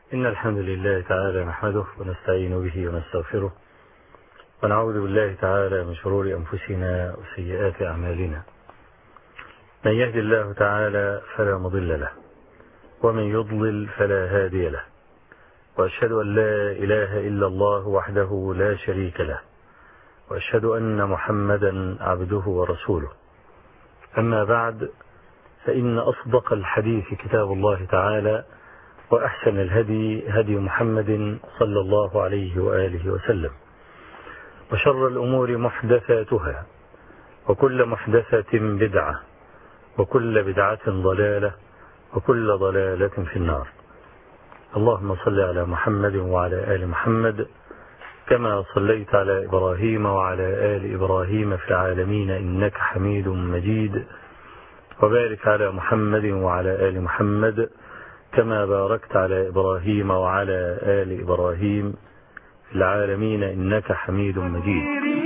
إن الحمد لله تعالى نحمده ونستعين به ونستغفره ونعوذ بالله تعالى من شرور أنفسنا وسيئات أعمالنا. من يهد الله تعالى فلا مضل له ومن يضلل فلا هادي له، وأشهد أن لا إله إلا الله وحده لا شريك له، وأشهد أن محمدا عبده ورسوله. أما بعد، فإن أصدق الحديث كتاب الله تعالى، وأحسن الهدي هدي محمد صلى الله عليه وآله وسلم، وشر الأمور محدثاتها، وكل محدثة بدعة، وكل بدعة ضلالة، وكل ضلالة في النار. اللهم صل على محمد وعلى آل محمد كما صليت على إبراهيم وعلى آل إبراهيم في العالمين إنك حميد مجيد، وبارك على محمد وعلى آل محمد كما باركت على إبراهيم وعلى آل إبراهيم في العالمين إنك حميد مجيد.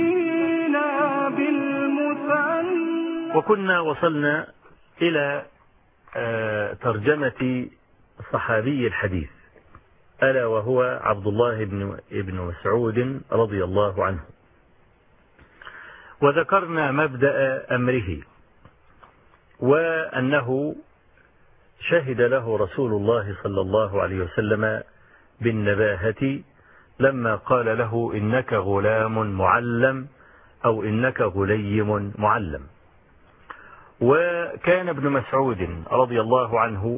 وكنا وصلنا إلى ترجمة صحابي الحديث، ألا وهو عبد الله بن مسعود رضي الله عنه، وذكرنا مبدأ أمره، وأنه شهد له رسول الله صلى الله عليه وسلم بالنباهة لما قال له إنك غلام معلم أو إنك غليم معلم. وكان ابن مسعود رضي الله عنه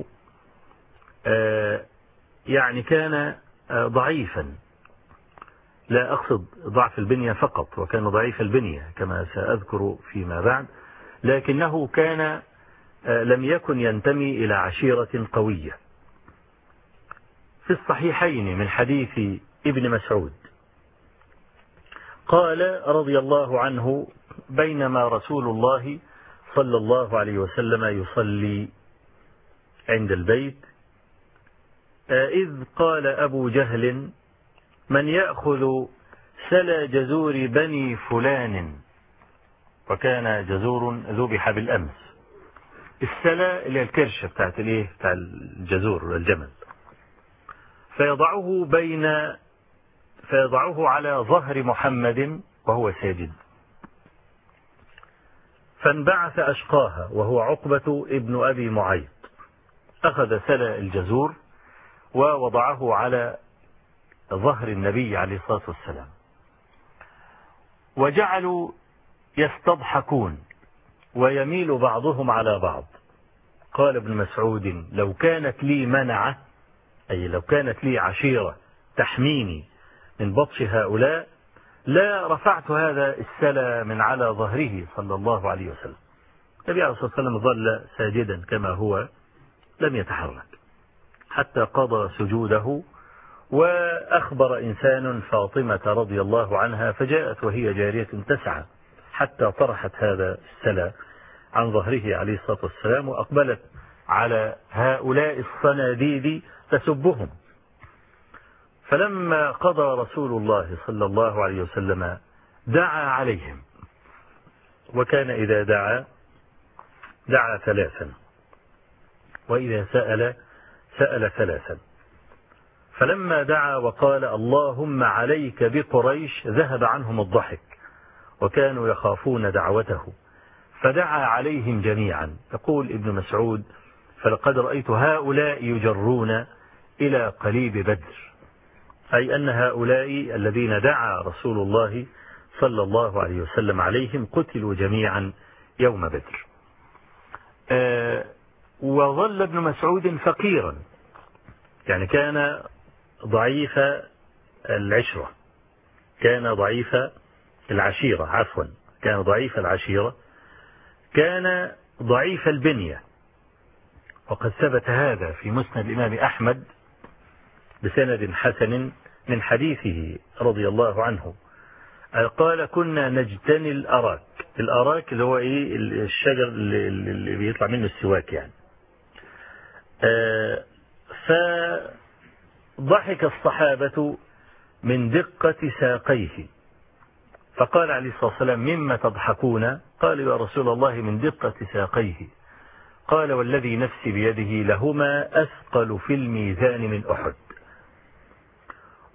يعني كان ضعيفا، لا أقصد ضعف البنية فقط، وكان ضعيف البنية كما سأذكر فيما بعد، لكنه كان لم يكن ينتمي إلى عشيرة قوية. في الصحيحين من حديث ابن مسعود قال رضي الله عنه: بينما رسول الله صلى الله عليه وسلم يصلي عند البيت إذ قال أبو جهل: من يأخذ سلا جزور بني فلان؟ وكان جزور ذبح بالأمس. السلا اللي هي الكرشة بتاع الجزور الجمل، فيضعه على ظهر محمد وهو ساجد، فانبعث أشقاها وهو عقبة ابن أبي معيط، أخذ سلا الجزور ووضعه على ظهر النبي عليه الصلاة والسلام، وجعلوا يستضحكون ويميل بعضهم على بعض. قال ابن مسعود: لو كانت لي منعة، أي لو كانت لي عشيرة تحميني من بطش هؤلاء، لا رفعت هذا السلا من على ظهره صلى الله عليه وسلم. النبي عليه الصلاة والسلام ظل ساجدا كما هو، لم يتحرك حتى قضى سجوده. وأخبر إنسان فاطمة رضي الله عنها، فجاءت وهي جارية تسعى حتى طرحت هذا السلا عن ظهره عليه الصلاة والسلام، وأقبلت على هؤلاء الصناديد تسبهم. فلما قضى رسول الله صلى الله عليه وسلم دعا عليهم، وكان إذا دعا ثلاثا، وإذا سأل ثلاثا. فلما دعا وقال: اللهم عليك بقريش، ذهب عنهم الضحك وكانوا يخافون دعوته، فدعا عليهم جميعا. يقول ابن مسعود: فلقد رأيت هؤلاء يجرون إلى قليب بدر، أي أن هؤلاء الذين دعا رسول الله صلى الله عليه وسلم عليهم قتلوا جميعا يوم بدر. وظل ابن مسعود فقيرا، يعني كان ضعيف العشرة، كان ضعيف العشيرة، عفوا، كان ضعيف العشيرة، كان ضعيف البنية. وقد ثبت هذا في مسند الإمام أحمد بسند حسن من حديثه رضي الله عنه، قال: كنا نجتني الأراك. الأراك اللي هو الشجر اللي بيطلع منه السواك يعني. فضحك الصحابة من دقة ساقيه، فقال عليه الصلاة والسلام: مما تضحكون؟ قالوا: يا رسول الله من دقة ساقيه. قال: والذي نفسي بيده لهما أثقل في الميزان من أحد.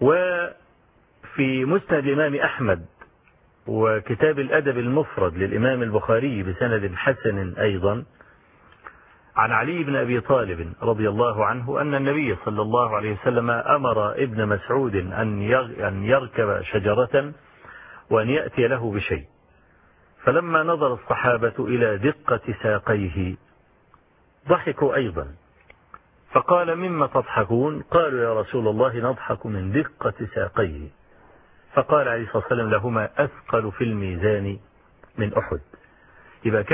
وفي مسند الإمام أحمد وكتاب الأدب المفرد للإمام البخاري بسند حسن أيضا عن علي بن أبي طالب رضي الله عنه أن النبي صلى الله عليه وسلم أمر ابن مسعود أن يركب شجرة وأن يأتي له بشيء، فلما نظر الصحابة إلى دقة ساقيه ضحكوا أيضا، فقال: مما تضحكون؟ قالوا: يا رسول الله نضحك من دقة ساقيه. فقال عليه الصلاة والسلام: لهما أثقل في الميزان من أحد. يبقى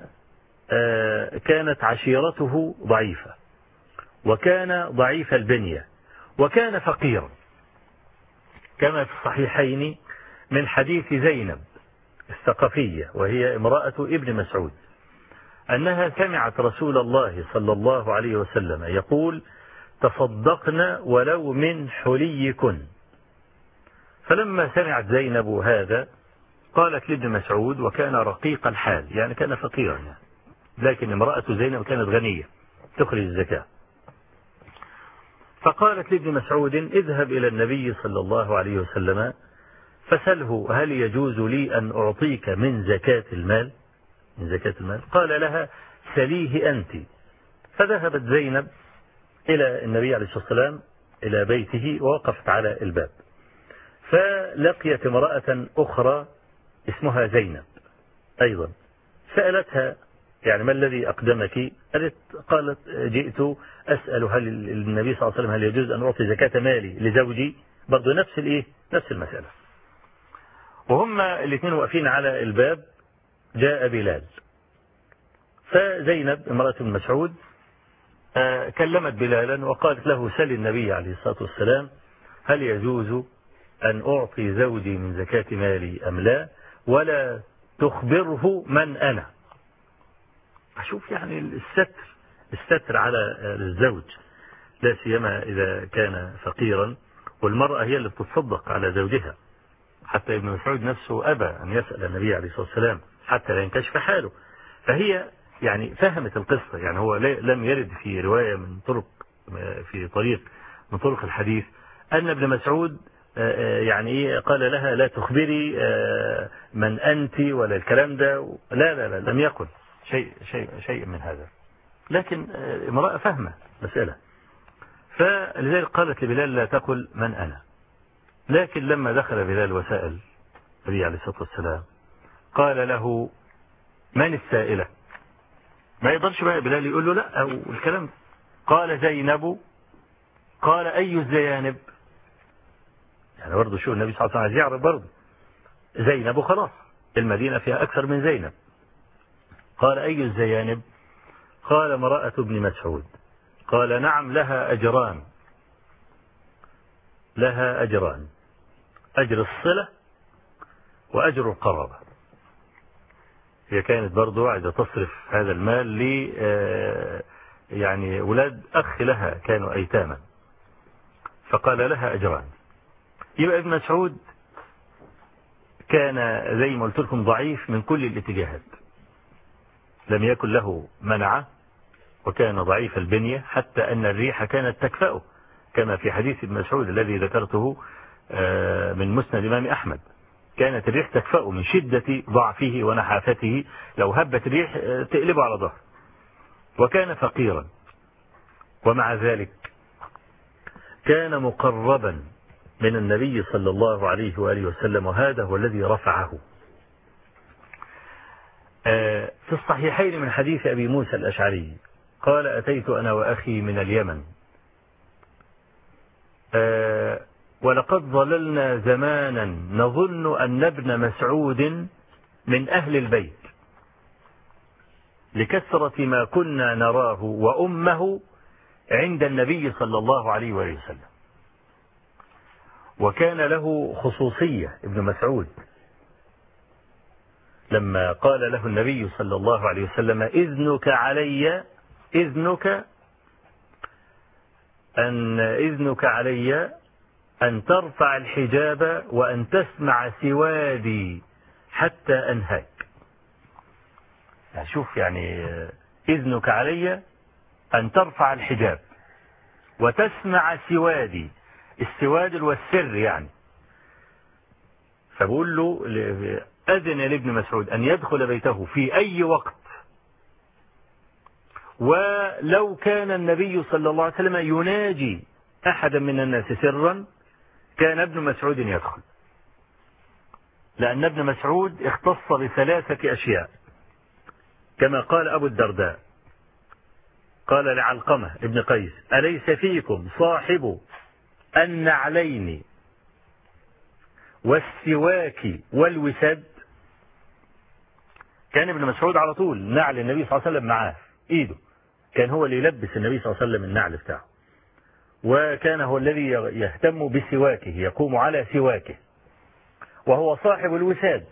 كانت عشيرته ضعيفة، وكان ضعيف البنية، وكان فقيرا، كما في الصحيحين من حديث زينب الثقفية وهي امرأة ابن مسعود أنها سمعت رسول الله صلى الله عليه وسلم يقول: تصدقن ولو من حليكن. فلما سمعت زينب هذا قالت لابن مسعود، وكان رقيق الحال يعني كان فقيرا يعني، لكن امرأة زينب كانت غنية تخرج الزكاة، فقالت لابن مسعود: اذهب إلى النبي صلى الله عليه وسلم فسله هل يجوز لي أن أعطيك من زكاة المال؟ من زكاة المال؟ قال لها: سليه أنت. فذهبت زينب إلى النبي عليه الصلاة والسلام إلى بيته ووقفت على الباب، فلقيت امرأة أخرى اسمها زينب أيضا، سألتها: يعني ما الذي أقدمك؟ قالت: جئت أسأل هل النبي صلى الله عليه وسلم هل يجوز أن أعطي زكاة مالي لزوجي؟ برضو نفس المسألة. وهم الاثنين واقفين على الباب جاء بلال، فزينب امرأة ابن مسعود كلمت بلالا وقالت له: سل النبي عليه الصلاة والسلام هل يجوز أن أعطي زوجي من زكاة مالي أم لا، ولا تخبره من أنا. أشوف يعني الستر على الزوج، لا سيما إذا كان فقيرا، والمرأة هي اللي بتتصدق على زوجها. حتى ابن مسعود نفسه أبى أن يسأل النبي عليه الصلاة والسلام حتى لا ينكشف حاله. فهي يعني فهمت القصة، يعني هو لم يرد في رواية في طريق من طرق الحديث أن ابن مسعود يعني قال لها: لا تخبري من أنت ولا الكلام ده، لا لم يكن شيء من هذا، لكن امرأة فهمة مسألة، فلذلك قالت لبلال: لا تقل من أنا. لكن لما دخل بلال وسأل النبي عليه الصلاة والسلام قال له: من السائلة؟ ما يقدرش بقى بلال يقول له لا أو الكلام. قال: زينب. قال: أي الزيانب؟ يعني برضه شو النبي صلى الله عليه وسلم يعرف برضه زينب، وخلاص المدينة فيها أكثر من زينب. قال: أي الزيانب؟ قال: امرأة ابن مسعود. قال: نعم، لها أجران. لها أجران: أجر الصلة وأجر القرابة. هي كانت برضو عايزة تصرف هذا المال ل يعني ولاد أخ لها كانوا أيتاما، فقال: لها أجران. يبقى ابن مسعود كان زي ما قلت لكم ضعيف من كل الاتجاهات، لم يكن له منعة، وكان ضعيف البنية، حتى أن الريح كانت تكفأه، كما في حديث ابن مسعود الذي ذكرته من مسند الإمام أحمد. كانت الريح تكفأه من شدة ضعفه ونحافته، لو هبت الريح تقلبه على ظهره. وكان فقيرا، ومع ذلك كان مقربا من النبي صلى الله عليه وآله وسلم، وهذا هو الذي رفعه. في الصحيحين من حديث أبي موسى الأشعري قال: أتيت أنا وأخي من اليمن، ولقد ظللنا زمانا نظن أن ابن مسعود من أهل البيت لكثرة ما كنا نراه وأمه عند النبي صلى الله عليه وسلم. وكان له خصوصية ابن مسعود، لما قال له النبي صلى الله عليه وسلم: إذنك علي أن ترفع الحجاب وأن تسمع سوادي حتى أنهاك. شوف يعني إذنك علي أن ترفع الحجاب وتسمع سوادي، السواد والسر يعني. فبقول له أذن لابن مسعود أن يدخل بيته في أي وقت، ولو كان النبي صلى الله عليه وسلم يناجي أحدا من الناس سرا كان ابن مسعود يدخل، لأن ابن مسعود اختص بثلاثة أشياء كما قال أبو الدرداء، قال لعلقمة ابن قيس: أليس فيكم صاحب النعلين والسواك والوساد؟ كان ابن مسعود على طول نعل النبي صلى الله عليه وسلم معاه ايده، كان هو اللي يلبس النبي صلى الله عليه وسلم النعل بتاعه، وكان هو الذي يهتم بسواكه، يقوم على سواكه، وهو صاحب الوساد.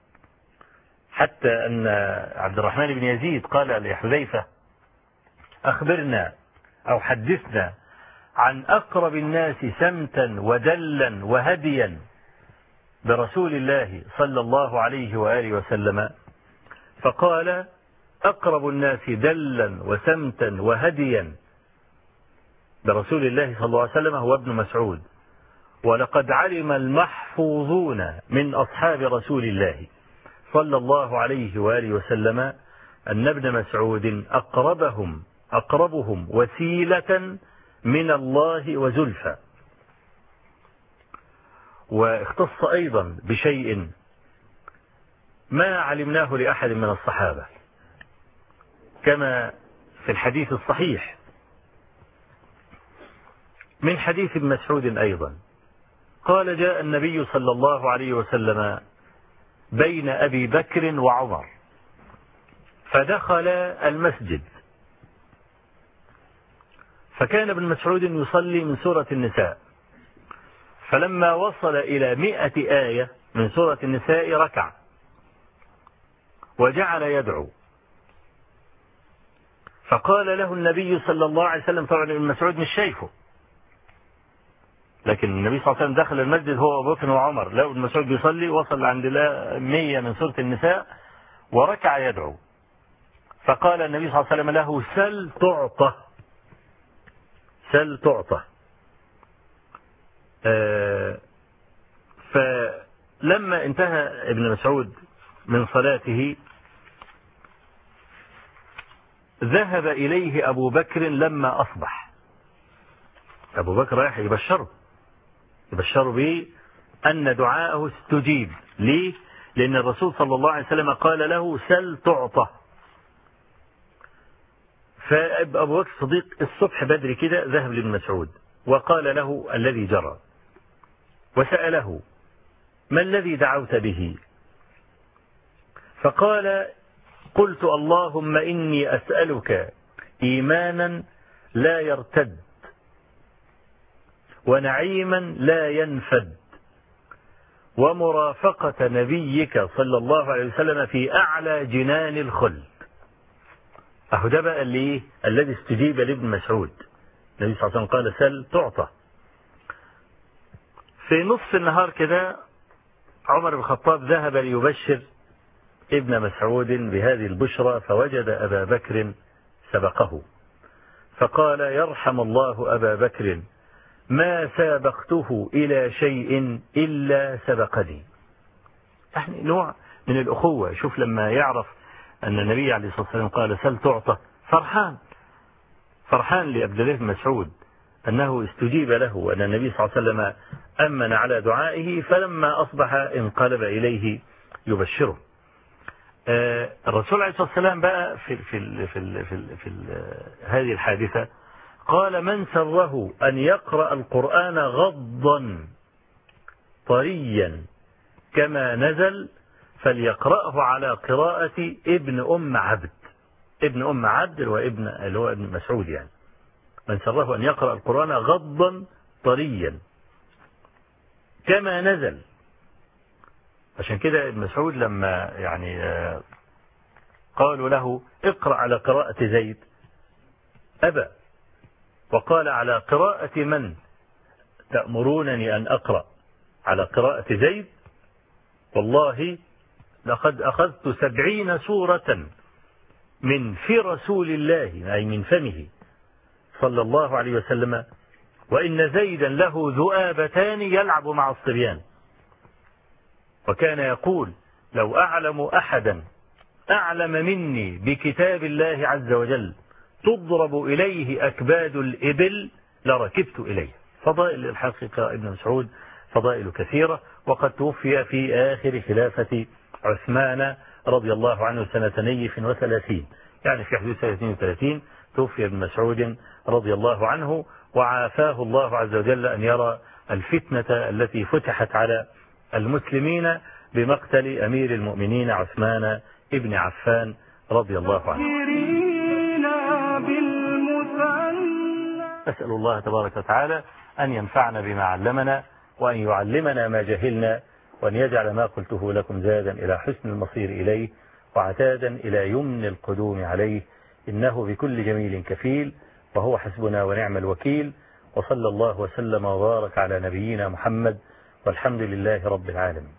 حتى أن عبد الرحمن بن يزيد قال لحذيفة: أخبرنا أو حدثنا عن أقرب الناس سمتا ودلا وهديا برسول الله صلى الله عليه وآله وسلم. فقال: أقرب الناس دلا وسمتا وهديا برسول الله صلى الله عليه وسلم هو ابن مسعود، ولقد علم المحفوظون من أصحاب رسول الله صلى الله عليه وآله وسلم أن ابن مسعود أقربهم وسيلة من الله وزلفى. واختص أيضا بشيء ما علمناه لأحد من الصحابة، كما في الحديث الصحيح من حديث ابن مسعود أيضا قال: جاء النبي صلى الله عليه وسلم بين أبي بكر وعمر فدخل المسجد، فكان ابن مسعود يصلي من سورة النساء، فلما وصل إلى 100 آية من سورة النساء ركع وجعل يدعو، فقال له النبي صلى الله عليه وسلم، طبعا ابن مسعود مش شايفه، لكن النبي صلى الله عليه وسلم دخل المسجد هو أبو بكر وعمر، لو ابن مسعود بيصلي وصل عند 100 من سورة النساء وركع يدعو، فقال النبي صلى الله عليه وسلم له: سل تعطى، سل تعطى. فلما انتهى ابن مسعود من صلاته ذهب إليه أبو بكر لما أصبح. أبو بكر رايح يبشره به أن دعاءه استجيب. ليه؟ لأن الرسول صلى الله عليه وسلم قال له: سل تعطى. فأبو بكر الصديق الصبح بدري كده ذهب لابن مسعود وقال له الذي جرى، وسأله: ما الذي دعوت به؟ فقال: قلت اللهم إني أسألك إيمانا لا يرتد، ونعيما لا ينفد، ومرافقة نبيك صلى الله عليه وسلم في أعلى جنان الخلد. أهو ده بقى اللي الذي استجيب لابن مسعود. النبي صلى الله عليه وسلم قال: سل تعطى. في نصف النهار كده عمر بن الخطاب ذهب ليبشر ابن مسعود بهذه البشرى، فوجد أبا بكر سبقه، فقال: يرحم الله أبا بكر، ما سابقته إلى شيء إلا سبقني. يعني نوع من الأخوة. شوف لما يعرف أن النبي عليه الصلاة والسلام قال: سل تعطى، فرحان لعبد الله بن مسعود أنه استجيب له، وأن النبي صلى الله عليه وسلم أمن على دعائه، فلما أصبح انقلب إليه يبشره. الرسول عليه الصلاة والسلام بقى في هذه الحادثة قال: من سره أن يقرأ القرآن غضا طريا كما نزل فليقرأه على قراءة ابن أم عبد. ابن أم عبد اللي هو ابن مسعود يعني. من سره أن يقرأ القرآن غضا طريا كما نزل. عشان كده ابن مسعود لما يعني قالوا له: اقرأ على قراءة زيد، أبى، وقال: على قراءة من تأمرونني أن أقرأ؟ على قراءة زيد؟ والله لقد أخذت 70 سورة من في رسول الله، أي من فمه صلى الله عليه وسلم، وإن زيدا له ذؤابتان يلعب مع الصبيان. وكان يقول لو أعلم أحدا أعلم مني بكتاب الله عز وجل تضرب إليه أكباد الإبل لركبت إليه. فضائل الحقيقة ابن مسعود فضائل كثيرة، وقد توفي في آخر خلافة عثمان رضي الله عنه سنة 32، يعني في حدود سنة 32 توفي ابن مسعود رضي الله عنه، وعافاه الله عز وجل أن يرى الفتنة التي فتحت على المسلمين بمقتل أمير المؤمنين عثمان ابن عفان رضي الله عنه. أسأل الله تبارك وتعالى أن ينفعنا بما علمنا، وأن يعلمنا ما جهلنا، وأن يجعل ما قلته لكم زادا إلى حسن المصير إليه، وعتادا إلى يمن القدوم عليه، إنه بكل جميل كفيل، وهو حسبنا ونعم الوكيل. وصلى الله وسلم وبارك على نبينا محمد، والحمد لله رب العالمين.